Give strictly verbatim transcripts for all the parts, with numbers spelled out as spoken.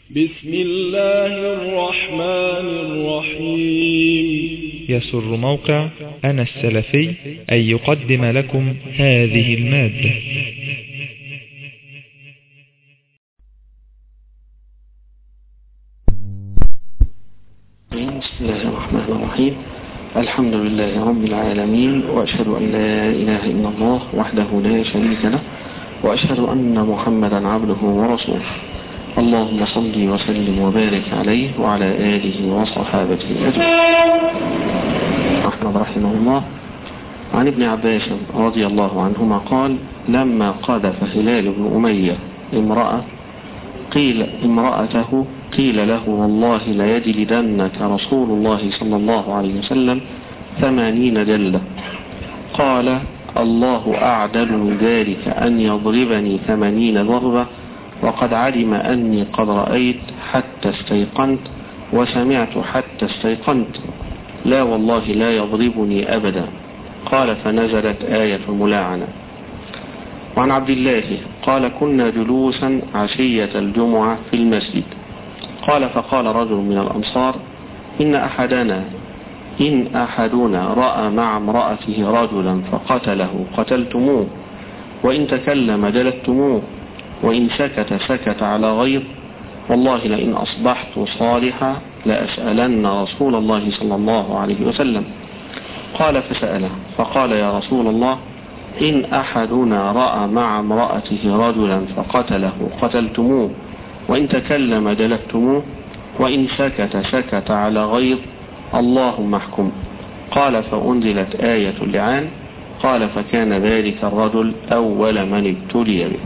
بسم الله الرحمن الرحيم. يسر موقع أنا السلفي أن يقدم لكم هذه المادة. بسم الله الرحمن الرحيم. الحمد لله رب العالمين، وأشهد أن لا إله إلا الله وحده لا شريك له، وأشهد أن محمدا عبده ورسوله. اللهم صل وسلم وبارك عليه وعلى آله وصحابته أجمعين. أحمد رحمه الله عن ابن عباس رضي الله عنهما قال: لما قذف هلال بن أمية امرأة قيل امرأته قيل له: والله ليجلدنك رسول الله صلى الله عليه وسلم ثمانين جلدة. قال: الله أعدل من ذلك أن يضربني ثمانين ضربة، وقد علم أني قد رأيت حتى استيقنت وسمعت حتى استيقنت، لا والله لا يضربني أبدا. قال: فنزلت آية الملاعنة. وعن عبد الله قال: كنا جلوسا عشية الجمعة في المسجد. قال: فقال رجل من الأنصار: إن أحدنا إن أحدنا رأى مع امرأته رجلا فقتله قتلتموه، وإن تكلم جلدتموه، وإن سكت سكت على غيظ، والله لئن أصبحت صالحا لأسألن رسول الله صلى الله عليه وسلم. قال: فسأله فقال: يا رسول الله، إن أحدنا رأى مع امرأته رجلا فقتله قتلتموه، وإن تكلم جلدتموه، وإن سكت سكت على غيظ، اللهم احكم. قال: فأنزلت آية اللعان. قال: فكان ذلك الرجل أول من ابتلي به.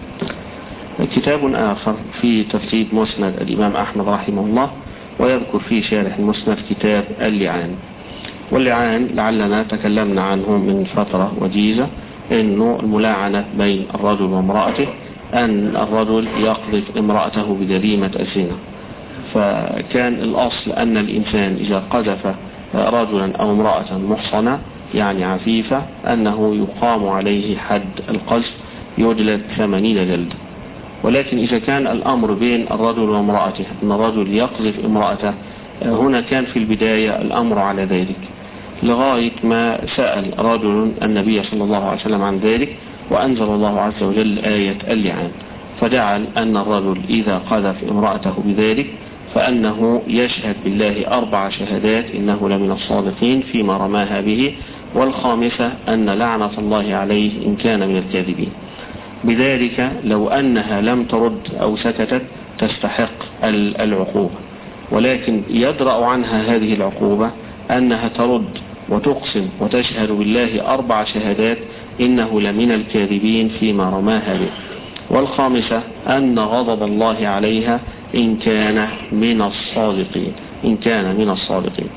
كتاب آخر في تفسير مسند الإمام أحمد رحمه الله، ويذكر فيه شارح المسند كتاب اللعان. واللعان لعلنا تكلمنا عنه من فترة وجيزة، إنه الملاعنة بين الرجل وامرأته، أن الرجل يقذف امرأته بجريمة الزنا. فكان الأصل أن الإنسان إذا قذف رجلا أو امرأة محصنة يعني عفيفة أنه يقام عليه حد القذف، يجلد ثمانين جلدة. ولكن إذا كان الأمر بين الرجل وامرأته أن الرجل يقذف امرأته، هنا كان في البداية الأمر على ذلك، لغاية ما سأل رجل النبي صلى الله عليه وسلم عن ذلك، وأنزل الله عز وجل آية اللعان، فجعل أن الرجل إذا قذف امرأته بذلك فأنه يشهد بالله أربع شهادات إنه لمن الصادقين فيما رماها به، والخامسة أن لعنة الله عليه إن كان من الكاذبين. بذلك لو أنها لم ترد أو سكتت تستحق العقوبة، ولكن يدرأ عنها هذه العقوبة أنها ترد وتقسم وتشهد بالله أربع شهادات إنه لمن الكاذبين فيما رماها به، والخامسة أن غضب الله عليها إن كان من الصادقين إن كان من الصادقين.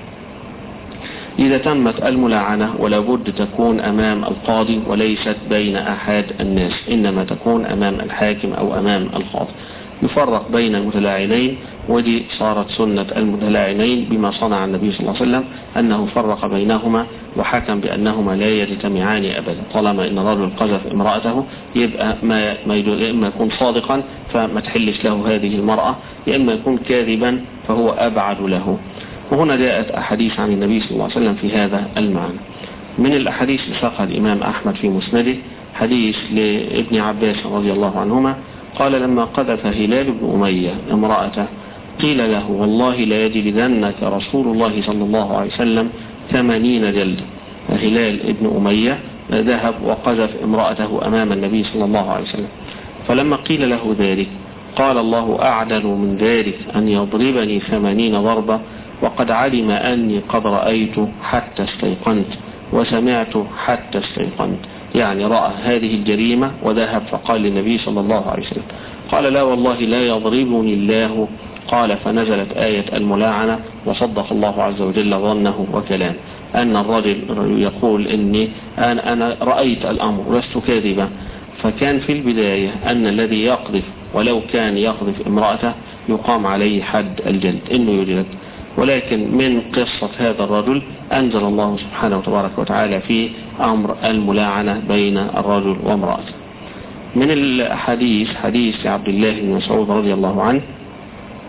إذا تمت الملاعنة ولا بد تكون أمام القاضي وليست بين أحد الناس، إنما تكون أمام الحاكم أو أمام القاضي، يفرق بين المتلاعنين. ودي صارت سنة المتلاعنين بما صنع النبي صلى الله عليه وسلم، أنه فرق بينهما وحكم بأنهما لا يجتمعان أبدا. طالما إن الرجل قذف امرأته يبقى ما ما يا إما يكون صادقا فما تحلش له هذه المرأة، يا إما يكون كاذبا فهو أبعد له. وهنا جاءت أحاديث عن النبي صلى الله عليه وسلم في هذا المعنى. من الأحاديث اللي ساقها الإمام أحمد في مسنده حديث لابن عباس رضي الله عنهما قال: لما قذف هلال بن أمية امرأته قيل له: والله لا يجلدنك رسول الله صلى الله عليه وسلم ثمانين جلدة. هلال بن أمية ذهب وقذف امرأته أمام النبي صلى الله عليه وسلم، فلما قيل له ذلك قال: الله أعدل من ذلك أن يضربني ثمانين ضربة، وقد علم أني قد رأيت حتى استيقنت وسمعت حتى استيقنت، يعني رأى هذه الجريمة وذهب فقال للنبي صلى الله عليه وسلم. قال: لا والله لا يضربني الله. قال: فنزلت آية الملاعنة، وصدق الله عز وجل ظنه وكلام، أن الرجل يقول إني أنا, أنا رأيت الأمر لست كاذبا. فكان في البداية أن الذي يقذف ولو كان يقذف امرأته يقام عليه حد الجلد إنه يجلد. ولكن من قصة هذا الرجل أنزل الله سبحانه وتبارك وتعالى في أمر الملاعنة بين الرجل وامرأته. من الحديث حديث عبد الله بن مسعود رضي الله عنه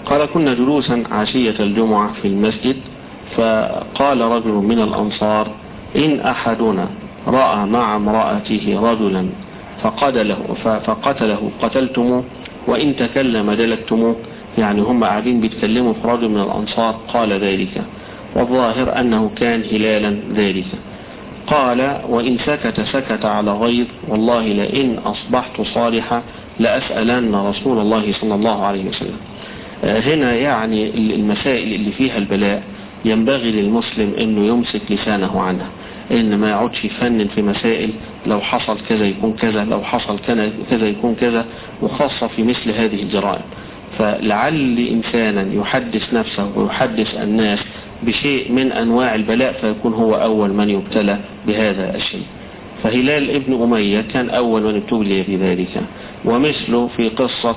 قال كنا جلوسا عشية الجمعة في المسجد، فقال رجل من الأنصار إن أحدنا رأى مع امرأته رجلا فقتله, فقتله قتلتموه وإن تكلم جلدتموه. يعني هم قاعدين بيتكلموا في رجل من الأنصار قال ذلك، والظاهر أنه كان هلالا ذلك. قال وإن سكت سكت على غيظ، والله لئن أصبحت صالحا لأسألن رسول الله صلى الله عليه وسلم. هنا يعني المسائل اللي فيها البلاء ينبغي للمسلم انه يمسك لسانه عنها، ان ما يقعدش يفنن في مسائل لو حصل كذا يكون كذا، لو حصل كذا يكون كذا، وخاصة في مثل هذه الجرائم. فلعل إنسانا يحدث نفسه ويحدث الناس بشيء من أنواع البلاء فيكون هو أول من يبتلى بهذا الشيء. فهلال ابن أمية كان أول من ابتلي بذلك، ومثله في قصة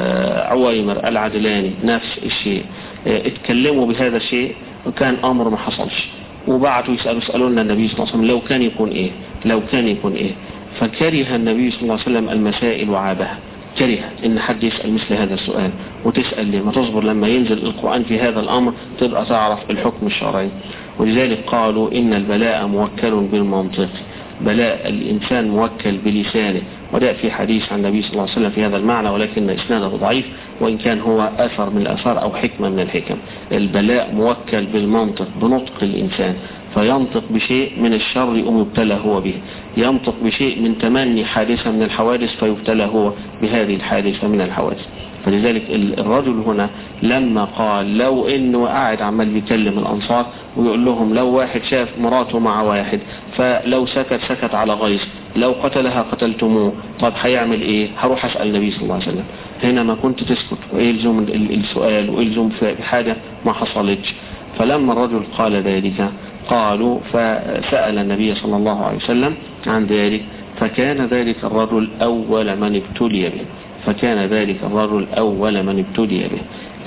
عويمر العدلاني نفس الشيء، اتكلموا بهذا الشيء وكان أمر ما حصلش، وبعثوا يسألوا يسألون النبي صلى الله عليه وسلم لو كان يكون إيه لو كان يكون إيه فكره النبي صلى الله عليه وسلم المسائل وعابها، كره ان حد يسأل مثل هذا السؤال، وتسأل ليه؟ ما تصبر لما ينزل القرآن في هذا الأمر تبقى تعرف الحكم الشرعي. ولذلك قالوا إن البلاء موكل بالمنطق، بلاء الإنسان موكل بلسانه، وده في حديث عن النبي صلى الله عليه وسلم في هذا المعنى، ولكن إسناده ضعيف وإن كان هو أثر من الأثار أو حكمة من الحكم. البلاء موكل بالمنطق، بنطق الإنسان، فينطق بشيء من الشر يقوم يبتلى هو به، ينطق بشيء من تمني حادثة من الحوادث فيبتلى هو بهذه الحادثة من الحوادث. فلذلك الرجل هنا لما قال لو انه قاعد عمال بيكلم الأنصار ويقول لهم لو واحد شاف مراته مع واحد فلو سكت سكت على غيظ، لو قتلها قتلتموه، طب هيعمل ايه؟ هروح اسأل النبي صلى الله عليه وسلم. هنا ما كنت تسكت ويلزم السؤال ويلزم في حاجة ما حصلتش. فلما الرجل قال ذلك قالوا فسأل النبي صلى الله عليه وسلم عن ذلك، فكان ذلك الرجل أول من ابتلي به فكان ذلك الرجل أول من ابتلي به.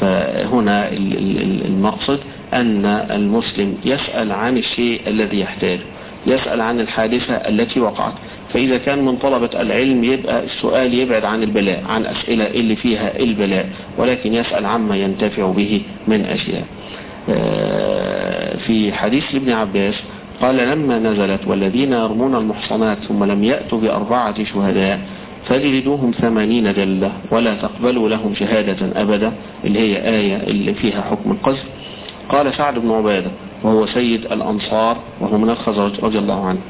فهنا المقصد أن المسلم يسأل عن الشيء الذي يحتاجه، يسأل عن الحادثة التي وقعت. فإذا كان من طلبة العلم يبقى السؤال يبعد عن البلاء، عن أسئلة اللي فيها البلاء، ولكن يسأل عما ينتفع به من أشياء. في حديث ابن عباس قال لما نزلت والذين يرمون المحصنات ثم لم يأتوا بأربعة شهداء فجلدوهم ثمانين جلدة ولا تقبلوا لهم شهادة أبدا، اللي هي آية اللي فيها حكم القذف. قال سعد بن عبادة وهو سيد الأنصار وهو من الخزرج رضي الله عنه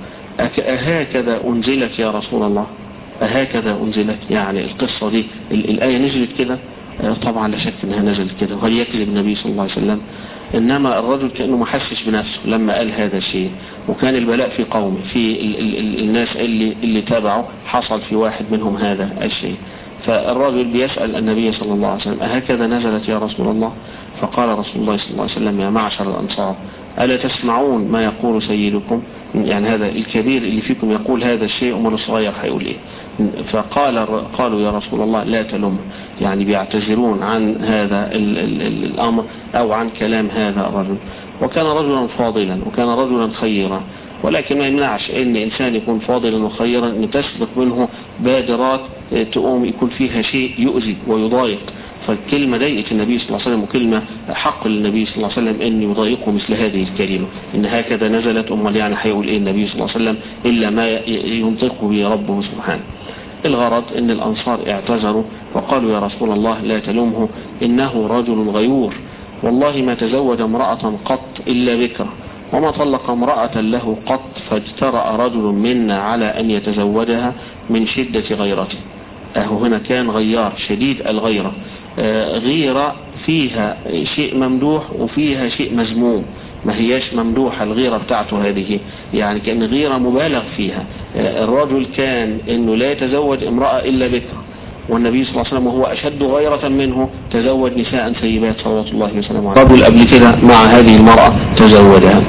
أهكذا أنزلت يا رسول الله؟ أهكذا أنزلت؟ يعني القصة دي الآية نزلت كده؟ طبعا لا شك انها نزلت كده، وهل يكذب النبي صلى الله عليه وسلم؟ انما الرجل كأنه ما حسش بنفسه لما قال هذا الشيء، وكان البلاء في قومه، في ال ال ال الناس اللي اللي تابعوا حصل في واحد منهم هذا الشيء. فالرجل بيسأل النبي صلى الله عليه وسلم أهكذا نزلت يا رسول الله؟ فقال رسول الله صلى الله عليه وسلم يا معشر الأنصار ألا تسمعون ما يقول سيدكم؟ يعني هذا الكبير اللي فيكم يقول هذا الشيء ومن الصغير هيقول ايه؟ فقال قالوا يا رسول الله لا تلم، يعني بيعتذرون عن هذا ال ال ال الأمر أو عن كلام هذا الرجل. وكان رجلا فاضلا وكان رجلا خيرا، ولكن ما يمنعش ان انسان يكون فاضلا وخيرا ان تسبق منه بادرات تقوم يكون فيها شيء يؤذي ويضايق. فالكلمة ضايقت النبي صلى الله عليه وسلم، وكلمة حق للنبي صلى الله عليه وسلم ان يضايقه مثل هذه الكلمة، ان هكذا نزلت. امال يعني هيقول ايه النبي صلى الله عليه وسلم الا ما ينطقه به ربه سبحانه. الغرض ان الانصار اعتذروا وقالوا يا رسول الله لا تلومه انه رجل غيور، والله ما تزوج امرأة قط الا بكرة، وما طلق امرأة له قط فاجترأ رجل منا على ان يتزوجها من شدة غيرته. اهو هنا كان غيار شديد الغيرة، آه غيرة فيها شيء ممدوح وفيها شيء مذموم، ما هياش ممدوحة الغيرة بتاعته هذه، يعني كأن غيرة مبالغ فيها. آه الرجل كان انه لا يتزوج امرأة الا بكرة، والنبي صلى الله عليه وسلم وهو أشد غيرة منه تزوج نساء سيبات صلوات الله وسلامه عليه. رجل قبل كده مع هذه المرأة تزوجها.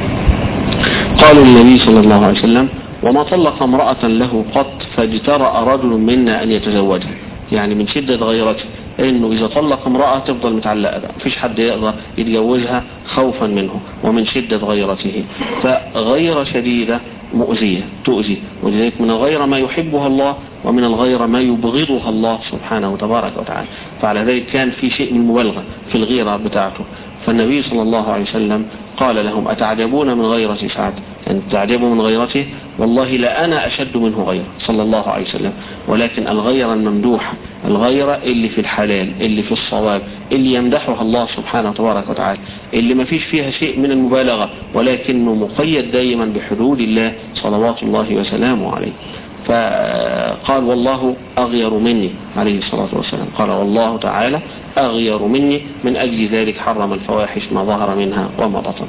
قالوا للنبي صلى الله عليه وسلم وما طلق امرأة له قط فاجترأ رجل منا أن يتزوجها، يعني من شدة غيرته انه اذا طلق امرأة تفضل متعلقة، مفيش حد يقدر يتجوزها خوفا منه ومن شدة غيرته. فغيرة شديدة مؤذية تؤذي، ولذلك من الغيرة ما يحبها الله ومن الغيرة ما يبغضها الله سبحانه تبارك وتعالى. فعلى ذلك كان في شيء من المبالغة في الغيرة بتاعته. فالنبي صلى الله عليه وسلم قال لهم أتعجبون من غيرة سعد؟ أن تعجبوا من غيرته؟ والله لا أنا أشد منه غيرة صلى الله عليه وسلم. ولكن الغيرة الممدوحة، الغيرة اللي في الحلال، اللي في الصواب، اللي يمدحها الله سبحانه تبارك وتعالى، اللي ما فيش فيها شيء من المبالغة ولكنه مقيد دائما بحدود الله صلوات الله وسلامه عليه. فقال والله أغير مني عليه الصلاة والسلام، قال والله تعالى أغير مني، من أجل ذلك حرم الفواحش ما ظهر منها وما بطن.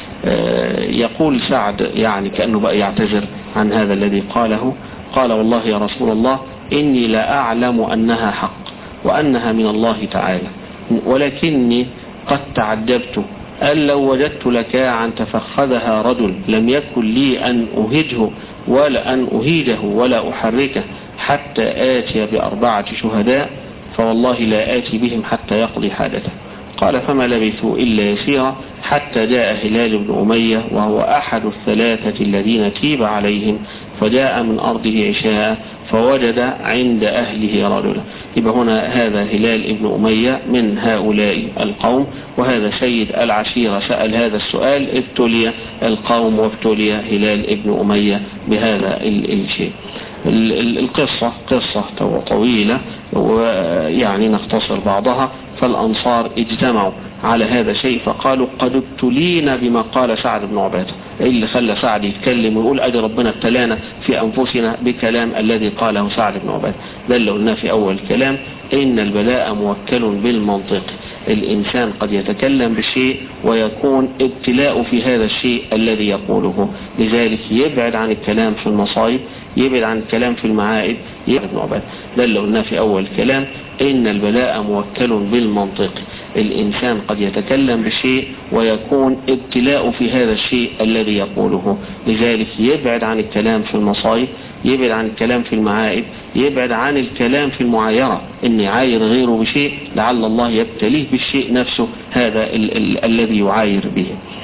يقول سعد يعني كأنه بقى يعتذر عن هذا الذي قاله، قال والله يا رسول الله إني لا أعلم أنها حق وأنها من الله تعالى، ولكني قد تعجبت أن لو وجدت لكاعا تفخذها رجل لم يكن لي أن أهجه ولا أن أهيجه ولا أحركه حتى آتي بأربعة شهداء، فوالله لا آتي بهم حتى يقضي حاجته. قال فما لبثوا إلا يسيرا حتى جاء هلال بن أمية وهو أحد الثلاثة الذين تيب عليهم، فجاء من أرضه عشاء فوجد عند أهله رجلا. يبقى هنا هذا هلال بن أمية من هؤلاء القوم، وهذا سيد العشيرة سأل هذا السؤال، ابتلي القوم وابتلي هلال بن أمية بهذا الشيء. القصة قصة طويلة ويعني نختصر بعضها. فالأنصار اجتمعوا على هذا الشيء فقالوا قد ابتلينا بما قال سعد بن عبادة. ايه اللي خلى سعد يتكلم ويقول أجل ربنا ابتلانا في أنفسنا بكلام الذي قاله سعد بن عبادة؟ ده اللي قلناه في أول الكلام، إن البلاء موكل بالمنطق. الإنسان قد يتكلم بشيء ويكون ابتلاء في هذا الشيء الذي يقوله، لذلك يبعد عن الكلام في المصائب، يبعد عن الكلام في المعائب. يبعد بن عبادة ده اللي قلناه في أول الكلام، إن البلاء موكل بالمنطق. الإنسان قد يتكلم بشيء ويكون ابتلاء في هذا الشيء الذي يقوله، لذلك يبعد عن الكلام في المصائب، يبعد عن الكلام في المعائب، يبعد عن الكلام في المعايرة، إن يعاير غيره بشيء لعل الله يبتليه بالشيء نفسه هذا ال ال الذي يعاير به.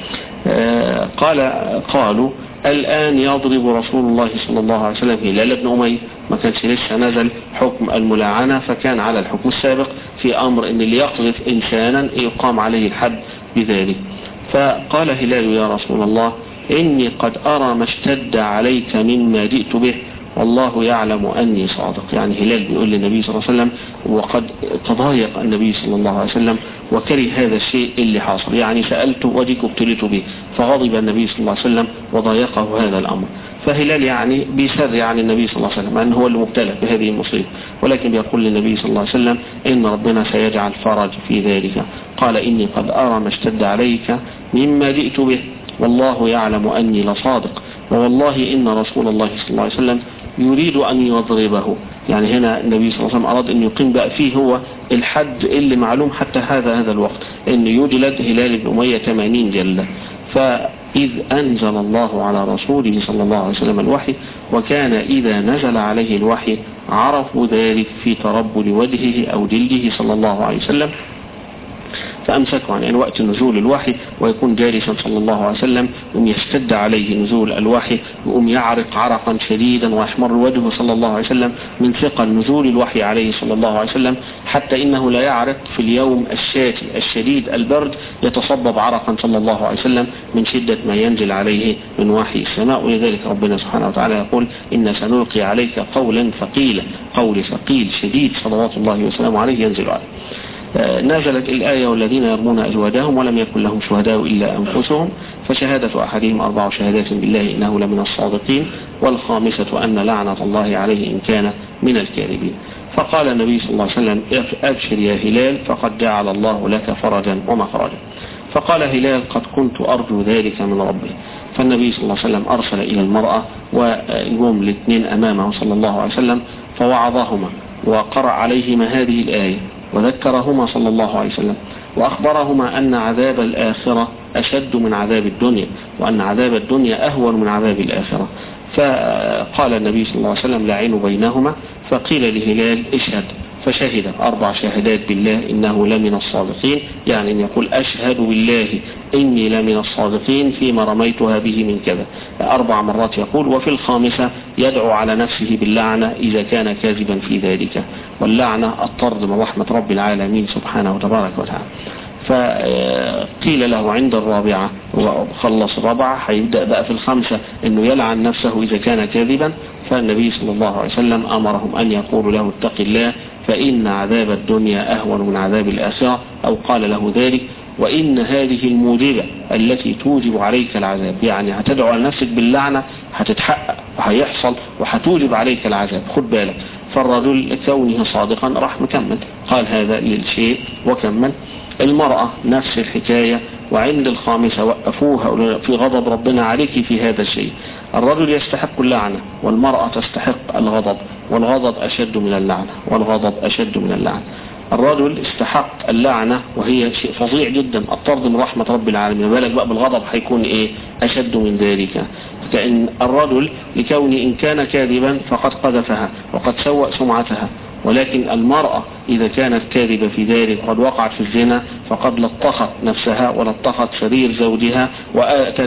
آه قال قالوا الآن يضرب رسول الله صلى الله عليه وسلم هلال بن أمية، ما كانش لسه نزل حكم الملاعنة، فكان على الحكم السابق في أمر إن اللي يقذف إنسانا يقام عليه الحد بذلك. فقال هلال يا رسول الله إني قد أرى ما اشتد عليك مما جئت به والله يعلم أني صادق. يعني هلال بيقول للنبي صلى الله عليه وسلم وقد تضايق النبي صلى الله عليه وسلم وكره هذا الشيء اللي حاصل، يعني سألته وجيك ابتليت به، فغضب النبي صلى الله عليه وسلم وضايقه هذا الأمر. فهلال يعني بيسر يعني النبي صلى الله عليه وسلم أنه هو المبتلى بهذه المصيبة، ولكن بيقول للنبي صلى الله عليه وسلم إن ربنا سيجعل فرج في ذلك. قال إني قد أرى ما اشتد عليك مما جئت به والله يعلم أني لصادق، ووالله إن رسول الله صلى الله عليه وسلم يريد أن يضربه. يعني هنا النبي صلى الله عليه وسلم أراد أن يقيم بقى فيه هو الحد اللي معلوم حتى هذا هذا الوقت، أن يجلد هلال بن أمية ثمانين جلة. فإذ أنزل الله على رسوله صلى الله عليه وسلم الوحي، وكان إذا نزل عليه الوحي عرفوا ذلك في تربل وجهه أو جلده صلى الله عليه وسلم، فأمسكوا عن يعني وقت نزول الوحي ويكون جالسا صلى الله عليه وسلم، وم يشتد عليه نزول الوحي وم يعرق عرقا شديدا ويحمر وجهه صلى الله عليه وسلم من ثقل نزول الوحي عليه صلى الله عليه وسلم، حتى إنه لا يعرق في اليوم الشاتي الشديد البرد، يتصبب عرقا صلى الله عليه وسلم من شدة ما ينزل عليه من وحي السماء. ولذلك ربنا سبحانه وتعالى يقول إن سنلقي عليك قولا ثقيلا، قول ثقيل شديد صلوات الله وسلامه عليه ينزل عليه. نزلت الآية والذين يرمون أزواجهم ولم يكن لهم شهداء إلا أنفسهم فشهادة أحدهم أربع شهادات بالله إنه لمن الصادقين والخامسة أن لعنة الله عليه إن كان من الكاذبين. فقال النبي صلى الله عليه وسلم أبشر يا هلال فقد جعل الله لك فرجا ومخرجا. فقال هلال قد كنت أرجو ذلك من ربي. فالنبي صلى الله عليه وسلم أرسل إلى المرأة ويقوم الاثنين أمامه صلى الله عليه وسلم فوعظهما وقرأ عليهما هذه الآية وذكرهما صلى الله عليه وسلم وأخبرهما أن عذاب الآخرة أشد من عذاب الدنيا، وأن عذاب الدنيا أهون من عذاب الآخرة. فقال النبي صلى الله عليه وسلم لعنوا بينهما، فقيل لهلال اشهد، فشهد أربع شهادات بالله إنه لمن الصادقين، يعني أن يقول أشهد بالله إني لمن الصادقين فيما رميتها به من كذا، أربع مرات يقول. وفي الخامسة يدعو على نفسه باللعنة إذا كان كاذبا في ذلك، واللعنة الطرد من رحمة رب العالمين سبحانه وتبارك وتعالى. فقيل له عند الرابعة وخلص الرابعة هيبدأ بقى في الخمسة انه يلعن نفسه اذا كان كاذبا، فالنبي صلى الله عليه وسلم امرهم ان يقولوا له اتق الله فان عذاب الدنيا اهون من عذاب الاخرة، او قال له ذلك وان هذه الموجبة التي توجب عليك العذاب، يعني هتدعو على نفسك باللعنة هتتحقق وهيحصل وهتوجب عليك العذاب، خد بالك. فالرجل كونه صادقا راح مكمل، قال هذا للشيء وكمل. المرأة نفس الحكاية، وعند الخامسة وقفوها في غضب ربنا عليك في هذا الشيء. الرجل يستحق اللعنة والمرأة تستحق الغضب، والغضب أشد من اللعنة، والغضب أشد من اللعنة. الرجل استحق اللعنة وهي شيء فظيع جدا، الطرد من رحمة رب العالمين، بالك بقى بالغضب هيكون ايه أشد من ذلك. كأن الرجل لكون إن كان كاذبا فقد قذفها وقد سوء سمعتها، ولكن المرأة إذا كانت كاذبة في ذلك قد وقعت في الزنا فقد لطخت نفسها ولطخت سرير زوجها وآتت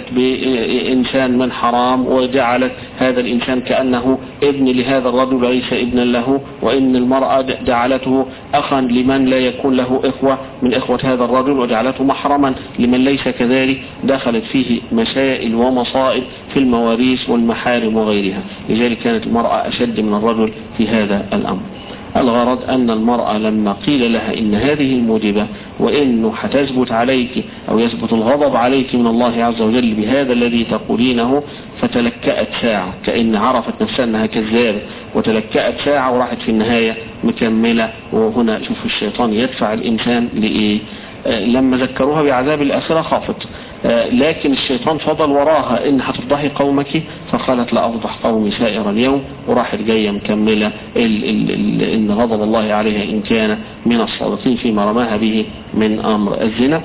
بإنسان من حرام وجعلت هذا الإنسان كأنه ابن لهذا الرجل ليس ابنا له، وإن المرأة جعلته أخا لمن لا يكون له إخوة من إخوة هذا الرجل، وجعلته محرما لمن ليس كذلك. دخلت فيه مسائل ومصائب في المواريث والمحارم وغيرها، لذلك كانت المرأة أشد من الرجل في هذا الأمر. الغرض أن المرأة لما قيل لها إن هذه الموجبة وإنه حتثبت عليك أو يثبت الغضب عليك من الله عز وجل بهذا الذي تقولينه، فتلكأت ساعة كأن عرفت نفسها أنها كذابة، وتلكأت ساعة وراحت في النهاية مكملة. وهنا شوف الشيطان يدفع الإنسان لإيه؟ لما ذكروها بعذاب الآخرة خافت، لكن الشيطان فضل وراها إن هتفضحي قومك، فقالت لا أفضح قومي سائر اليوم، وراحت جاية مكملة ال ال ال إن غضب الله عليها إن كان من الصادقين فيما رماها به من أمر الزنا.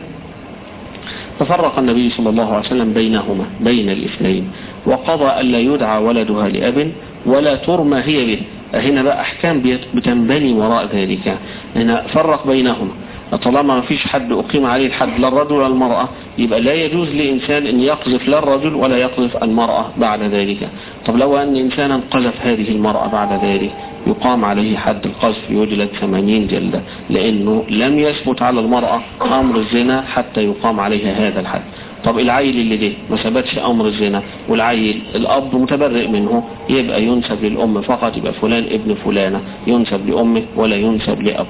ففرق النبي صلى الله عليه وسلم بينهما بين الاثنين، وقضى ألا يدعى ولدها لأب ولا ترمى هي به. هنا بقى أحكام بتنبني وراء ذلك، هنا فرق بينهما. طالما ما فيش حد أقيم عليه الحد لا الرجل ولا المرأة، يبقى لا يجوز لإنسان أن يقذف لا الرجل ولا يقذف المرأة بعد ذلك. طب لو أن إنسانا قذف هذه المرأة بعد ذلك يقام عليه حد القذف، يجلد ثمانين جلدة، لأنه لم يثبت على المرأة أمر الزنا حتى يقام عليها هذا الحد. طب العيل اللي ده ما ثبتش أمر الزنا والعيل الأب متبرئ منه، يبقى ينسب للأم فقط، يبقى فلان ابن فلانة ينسب لأمه ولا ينسب لأب.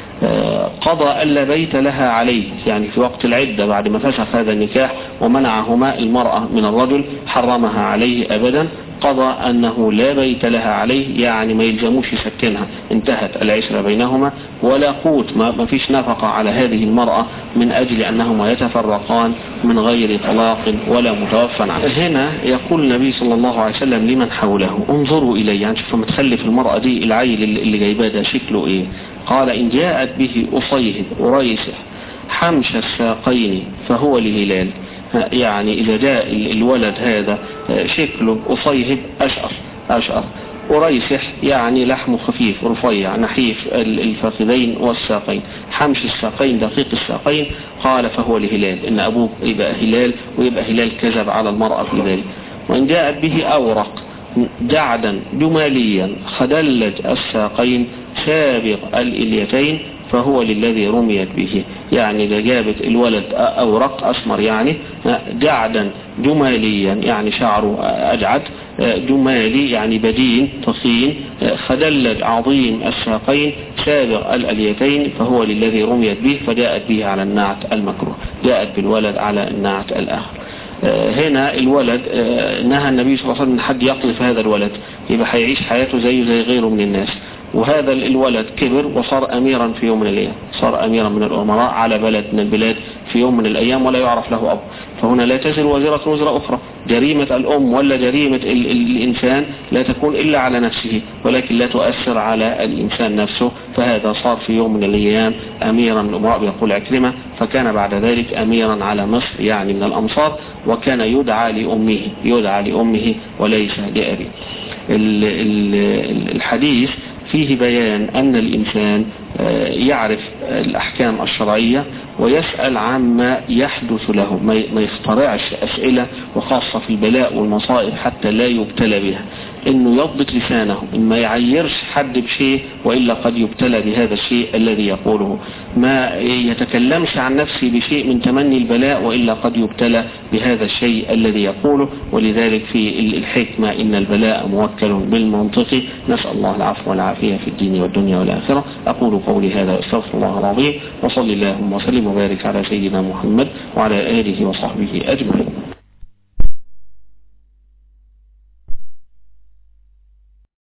قضى ألا بيت لها عليه، يعني في وقت العدة بعد ما فسخ هذا النكاح ومنعهما المرأة من الرجل حرمها عليه أبدا، قضى أنه لا بيت لها عليه، يعني ما يلزموش يسكنها، انتهت العشرة بينهما، ولا قوت ما فيش نفقة على هذه المرأة من أجل أنهما يتفرقان من غير طلاق ولا متوفى عنه. هنا يقول النبي صلى الله عليه وسلم لمن حوله انظروا إليه، يعني شوفوا متخلف المرأة دي العيل اللي جايباه ده شكله إيه. قال إن جاءت به أصيهد أريسح حمش الساقين فهو لهلال، يعني إذا جاء الولد هذا شكله أصيهد أشعر أشعر أريسح يعني لحمه خفيف رفيع نحيف الفخذين والساقين، حمش الساقين دقيق الساقين، قال فهو لهلال، إن أبوه يبقى هلال ويبقى هلال كذب على المرأة في ذلك. وإن جاءت به أورق جعدا جماليا خدلج الساقين سابق الإليتين فهو للذي رميت به، يعني إذا جابت الولد أورق أسمر يعني جعدا جماليا يعني شعره أجعد، جمالي يعني بدين تخين، خدلج عظيم الساقين سابق الأليتين فهو للذي رميت به، فجاءت به على النعت المكروه، جاءت بالولد على النعت الآخر. هنا الولد نهى النبي صلى الله عليه وسلم ان حد يقذف هذا الولد، يبقى هيعيش حياته زيه زي غيره من الناس. وهذا الولد كبر وصار أميرا في يوم من الأيام، صار أميرا من الأمراء على بلد من البلاد في يوم من الأيام ولا يعرف له أب. فهنا لا تزر وزرة وزر أخرى، جريمة الأم ولا جريمة ال ال الإنسان لا تكون إلا على نفسه، ولكن لا تؤثر على الإنسان نفسه. فهذا صار في يوم من الأيام أميرا من الأمراء يقول عكرمة، فكان بعد ذلك أميرا على مصر يعني من الأمصار، وكان يدعى لأمه يدعى لأمه وليس لأبيه. الحديث فيه بيان أن الإنسان يعرف الأحكام الشرعية ويسأل عما يحدث له، ما يخترعش أسئلة، وخاصة في البلاء والمصائب حتى لا يبتلى بها، إنه يضبط لسانه، إن ما يعيرش حد بشيء وإلا قد يبتلى بهذا الشيء الذي يقوله، ما يتكلمش عن نفسه بشيء من تمني البلاء وإلا قد يبتلى بهذا الشيء الذي يقوله. ولذلك في الحكمة إن البلاء موكل بالمنطق، نسأل الله العفو والعافية في الدين والدنيا والآخرة. أقول قولي هذا واستغفر الله العظيم، وصلي اللهم وسلم وبارك على سيدنا محمد وعلى آله وصحبه أجمعين.